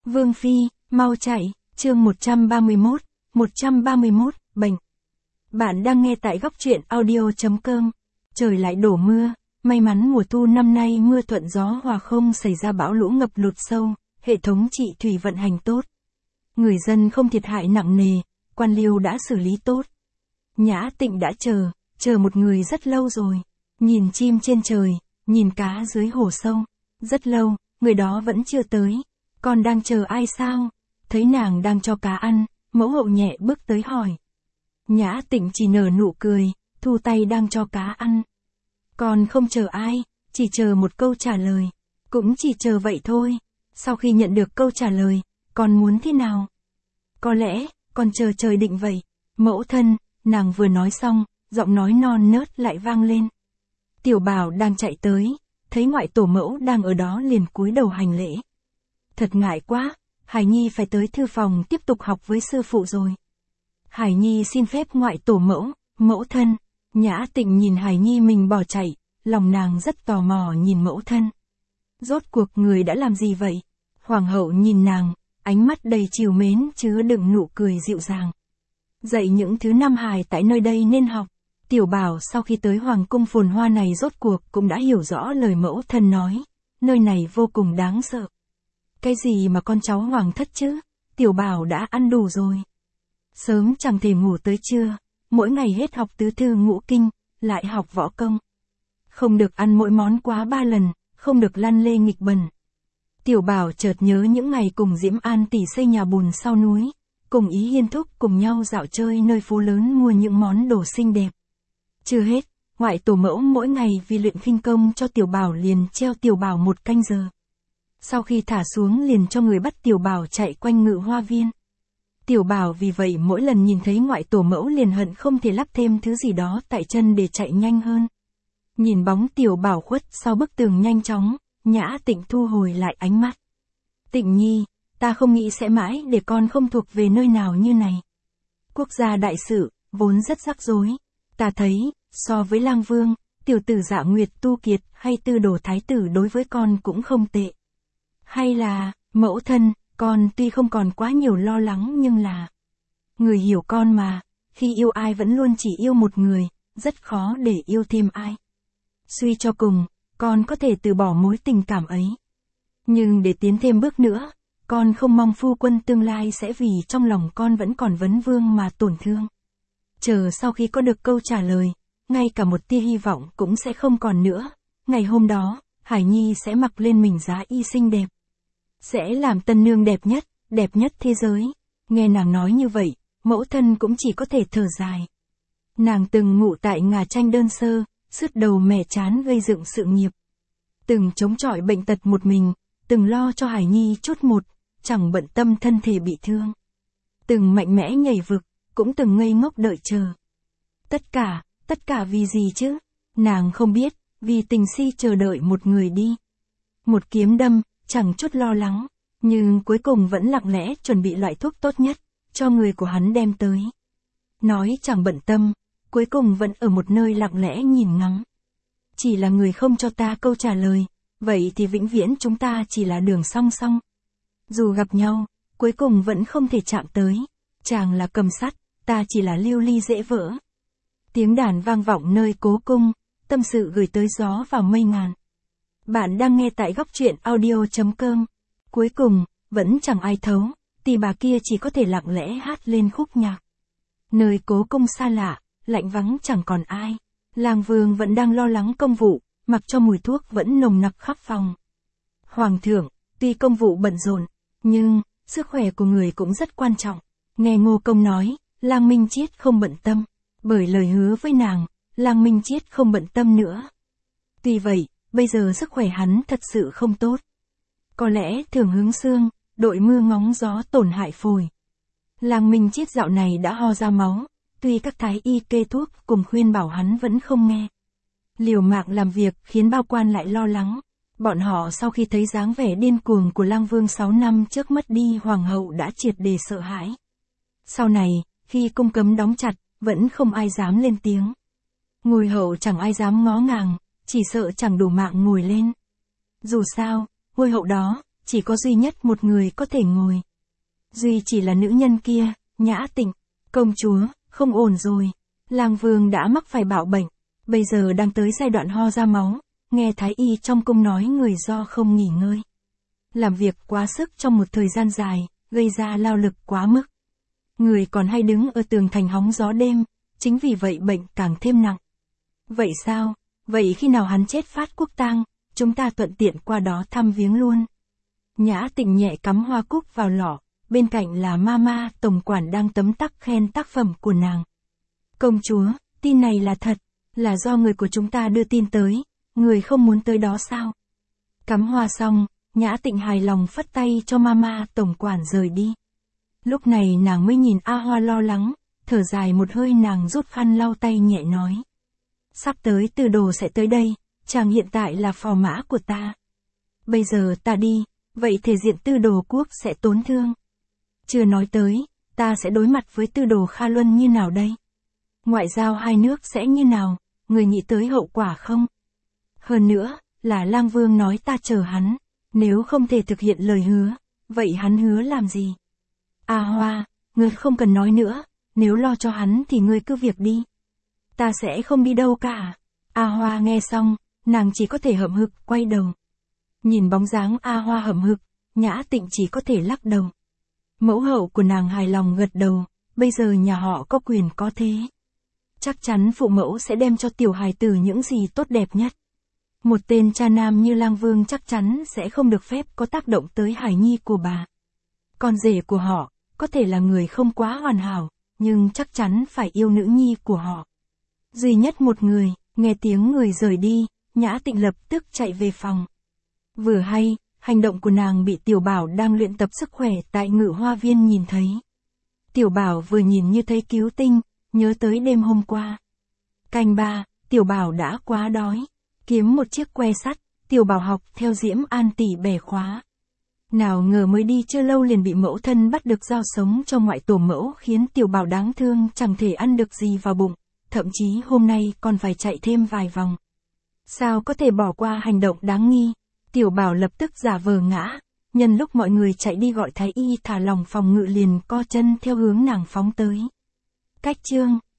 Vương Phi, mau chạy, chương 131, bệnh. Bạn đang nghe tại góc truyện audio.com. Trời lại đổ mưa, may mắn mùa thu năm nay mưa thuận gió hòa không xảy ra bão lũ ngập lụt sâu, hệ thống trị thủy vận hành tốt. Người dân không thiệt hại nặng nề, quan liêu đã xử lý tốt. Nhã Tịnh đã chờ một người rất lâu rồi. Nhìn chim trên trời, nhìn cá dưới hồ sâu. Rất lâu, người đó vẫn chưa tới. Con đang chờ ai sao? Thấy nàng đang cho cá ăn, mẫu hậu nhẹ bước tới hỏi. Nhã Tịnh chỉ nở nụ cười, thu tay đang cho cá ăn. Con không chờ ai, chỉ chờ một câu trả lời. Cũng chỉ chờ vậy thôi. Sau khi nhận được câu trả lời, con muốn thế nào? Có lẽ, con chờ trời định vậy. Mẫu thân, nàng vừa nói xong, giọng nói non nớt lại vang lên. Tiểu Bảo đang chạy tới, thấy ngoại tổ mẫu đang ở đó liền cúi đầu hành lễ. Thật ngại quá, Hải Nhi phải tới thư phòng tiếp tục học với sư phụ rồi. Hải Nhi xin phép ngoại tổ mẫu thân. Nhã Tịnh nhìn Hải Nhi mình bỏ chạy, lòng nàng rất tò mò nhìn mẫu thân. Rốt cuộc người đã làm gì vậy? Hoàng hậu nhìn nàng, ánh mắt đầy trìu mến chứa đựng nụ cười dịu dàng. Dạy những thứ Nam Hải tại nơi đây nên học. Tiểu Bảo sau khi tới hoàng cung phồn hoa này rốt cuộc cũng đã hiểu rõ lời mẫu thân nói. Nơi này vô cùng đáng sợ. Cái gì mà con cháu hoàng thất chứ? Tiểu Bảo đã ăn đủ rồi. Sớm chẳng thể ngủ tới trưa, mỗi ngày hết học tứ thư ngũ kinh, lại học võ công. Không được ăn mỗi món quá 3 lần, không được lăn lê nghịch bẩn. Tiểu Bảo chợt nhớ những ngày cùng Diễm An tỷ xây nhà bùn sau núi, cùng Ý Hiên thúc cùng nhau dạo chơi nơi phố lớn mua những món đồ xinh đẹp. Chưa hết, ngoại tổ mẫu mỗi ngày vì luyện khinh công cho Tiểu Bảo liền treo Tiểu Bảo 1 canh giờ. Sau khi thả xuống liền cho người bắt Tiểu Bảo chạy quanh ngự hoa viên. Tiểu Bảo vì vậy mỗi lần nhìn thấy ngoại tổ mẫu liền hận không thể lắp thêm thứ gì đó tại chân để chạy nhanh hơn. Nhìn bóng Tiểu Bảo khuất sau bức tường nhanh chóng, Nhã Tịnh thu hồi lại ánh mắt. Tịnh Nhi, ta không nghĩ sẽ mãi để con không thuộc về nơi nào như này. Quốc gia đại sự, vốn rất rắc rối. Ta thấy, so với Lang Vương, tiểu tử Dạ Nguyệt Tu Kiệt hay Tư Đồ Thái tử đối với con cũng không tệ. Hay là, mẫu thân, con tuy không còn quá nhiều lo lắng nhưng là... Người hiểu con mà, khi yêu ai vẫn luôn chỉ yêu một người, rất khó để yêu thêm ai. Suy cho cùng, con có thể từ bỏ mối tình cảm ấy. Nhưng để tiến thêm bước nữa, con không mong phu quân tương lai sẽ vì trong lòng con vẫn còn vấn vương mà tổn thương. Chờ sau khi có được câu trả lời, ngay cả một tia hy vọng cũng sẽ không còn nữa. Ngày hôm đó, Hải Nhi sẽ mặc lên mình giá y xinh đẹp. Sẽ làm tân nương đẹp nhất thế giới. Nghe nàng nói như vậy, mẫu thân cũng chỉ có thể thở dài. Nàng từng ngụ tại Ngà Tranh đơn sơ, sứt đầu mẻ chán gây dựng sự nghiệp. Từng chống chọi bệnh tật một mình, từng lo cho Hải Nhi chút một, chẳng bận tâm thân thể bị thương. Từng mạnh mẽ nhảy vực, cũng từng ngây ngốc đợi chờ. Tất cả vì gì chứ? Nàng không biết, vì tình si chờ đợi một người đi. Một kiếm đâm, chẳng chút lo lắng, nhưng cuối cùng vẫn lặng lẽ chuẩn bị loại thuốc tốt nhất, cho người của hắn đem tới. Nói chẳng bận tâm, cuối cùng vẫn ở một nơi lặng lẽ nhìn ngắm. Chỉ là người không cho ta câu trả lời, vậy thì vĩnh viễn chúng ta chỉ là đường song song. Dù gặp nhau, cuối cùng vẫn không thể chạm tới, chàng là cầm sắt, ta chỉ là lưu ly dễ vỡ. Tiếng đàn vang vọng nơi cố cung, tâm sự gửi tới gió vào mây ngàn. Bạn đang nghe tại góc truyện audio.com. Cuối cùng, vẫn chẳng ai thấu, tỷ bà kia chỉ có thể lặng lẽ hát lên khúc nhạc. Nơi cố cung xa lạ, lạnh vắng chẳng còn ai. Lang Vương vẫn đang lo lắng công vụ, mặc cho mùi thuốc vẫn nồng nặc khắp phòng. Hoàng thượng, tuy công vụ bận rộn, nhưng, sức khỏe của người cũng rất quan trọng. Nghe Ngô Công nói, Lang Minh Chiết không bận tâm. Bởi lời hứa với nàng, Lang Minh Chiết không bận tâm nữa. Tuy vậy, bây giờ sức khỏe hắn thật sự không tốt. Có lẽ thường hứng xương, đội mưa ngóng gió tổn hại phổi. Lang Minh Chiết dạo này đã ho ra máu, tuy các thái y kê thuốc cùng khuyên bảo hắn vẫn không nghe. Liều mạng làm việc khiến bao quan lại lo lắng. Bọn họ sau khi thấy dáng vẻ điên cuồng của Lang Vương 6 năm trước mất đi hoàng hậu đã triệt để sợ hãi. Sau này, khi cung cấm đóng chặt, vẫn không ai dám lên tiếng. Ngôi hậu chẳng ai dám ngó ngàng, chỉ sợ chẳng đủ mạng ngồi lên. Dù sao, ngôi hậu đó, chỉ có duy nhất một người có thể ngồi. Duy chỉ là nữ nhân kia, Nhã Tịnh. Công chúa, không ổn rồi. Lang Vương đã mắc phải bạo bệnh, bây giờ đang tới giai đoạn ho ra máu, nghe thái y trong cung nói người do không nghỉ ngơi. Làm việc quá sức trong một thời gian dài, gây ra lao lực quá mức. Người còn hay đứng ở tường thành hóng gió đêm, chính vì vậy bệnh càng thêm nặng. Vậy sao? Vậy khi nào hắn chết phát quốc tang, chúng ta thuận tiện qua đó thăm viếng luôn. Nhã Tịnh nhẹ cắm hoa cúc vào lọ, bên cạnh là Mama tổng quản đang tấm tắc khen tác phẩm của nàng. Công chúa, tin này là thật, là do người của chúng ta đưa tin tới, người không muốn tới đó sao? Cắm hoa xong, Nhã Tịnh hài lòng phất tay cho Mama tổng quản rời đi. Lúc này nàng mới nhìn A Hoa lo lắng, thở dài một hơi nàng rút khăn lau tay nhẹ nói. Sắp tới Tư Đồ sẽ tới đây, chàng hiện tại là phò mã của ta. Bây giờ ta đi, vậy thể diện Tư Đồ quốc sẽ tổn thương. Chưa nói tới, ta sẽ đối mặt với Tư Đồ Kha Luân như nào đây? Ngoại giao hai nước sẽ như nào, người nghĩ tới hậu quả không? Hơn nữa, là Lang Vương nói ta chờ hắn, nếu không thể thực hiện lời hứa, vậy hắn hứa làm gì? A Hoa, ngươi không cần nói nữa, nếu lo cho hắn thì ngươi cứ việc đi. Ta sẽ không đi đâu cả. A Hoa nghe xong, nàng chỉ có thể hậm hực quay đầu. Nhìn bóng dáng A Hoa hậm hực, Nhã Tịnh chỉ có thể lắc đầu. Mẫu hậu của nàng hài lòng gật đầu, bây giờ nhà họ có quyền có thế. Chắc chắn phụ mẫu sẽ đem cho tiểu hài tử những gì tốt đẹp nhất. Một tên cha nam như Lang Vương chắc chắn sẽ không được phép có tác động tới hài nhi của bà. Con rể của họ, có thể là người không quá hoàn hảo, nhưng chắc chắn phải yêu nữ nhi của họ. Duy nhất một người, nghe tiếng người rời đi, Nhã Tịnh lập tức chạy về phòng. Vừa hay, hành động của nàng bị Tiểu Bảo đang luyện tập sức khỏe tại Ngự Hoa Viên nhìn thấy. Tiểu Bảo vừa nhìn như thấy cứu tinh, nhớ tới đêm hôm qua. Canh ba, Tiểu Bảo đã quá đói. Kiếm một chiếc que sắt, Tiểu Bảo học theo Diễm An tỷ bẻ khóa. Nào ngờ mới đi chưa lâu liền bị mẫu thân bắt được giao sống cho ngoại tổ mẫu khiến Tiểu Bảo đáng thương chẳng thể ăn được gì vào bụng, thậm chí hôm nay còn phải chạy thêm vài vòng. Sao có thể bỏ qua hành động đáng nghi? Tiểu Bảo lập tức giả vờ ngã, nhân lúc mọi người chạy đi gọi thái y thả lỏng phòng ngự liền co chân theo hướng nàng phóng tới. Cách chương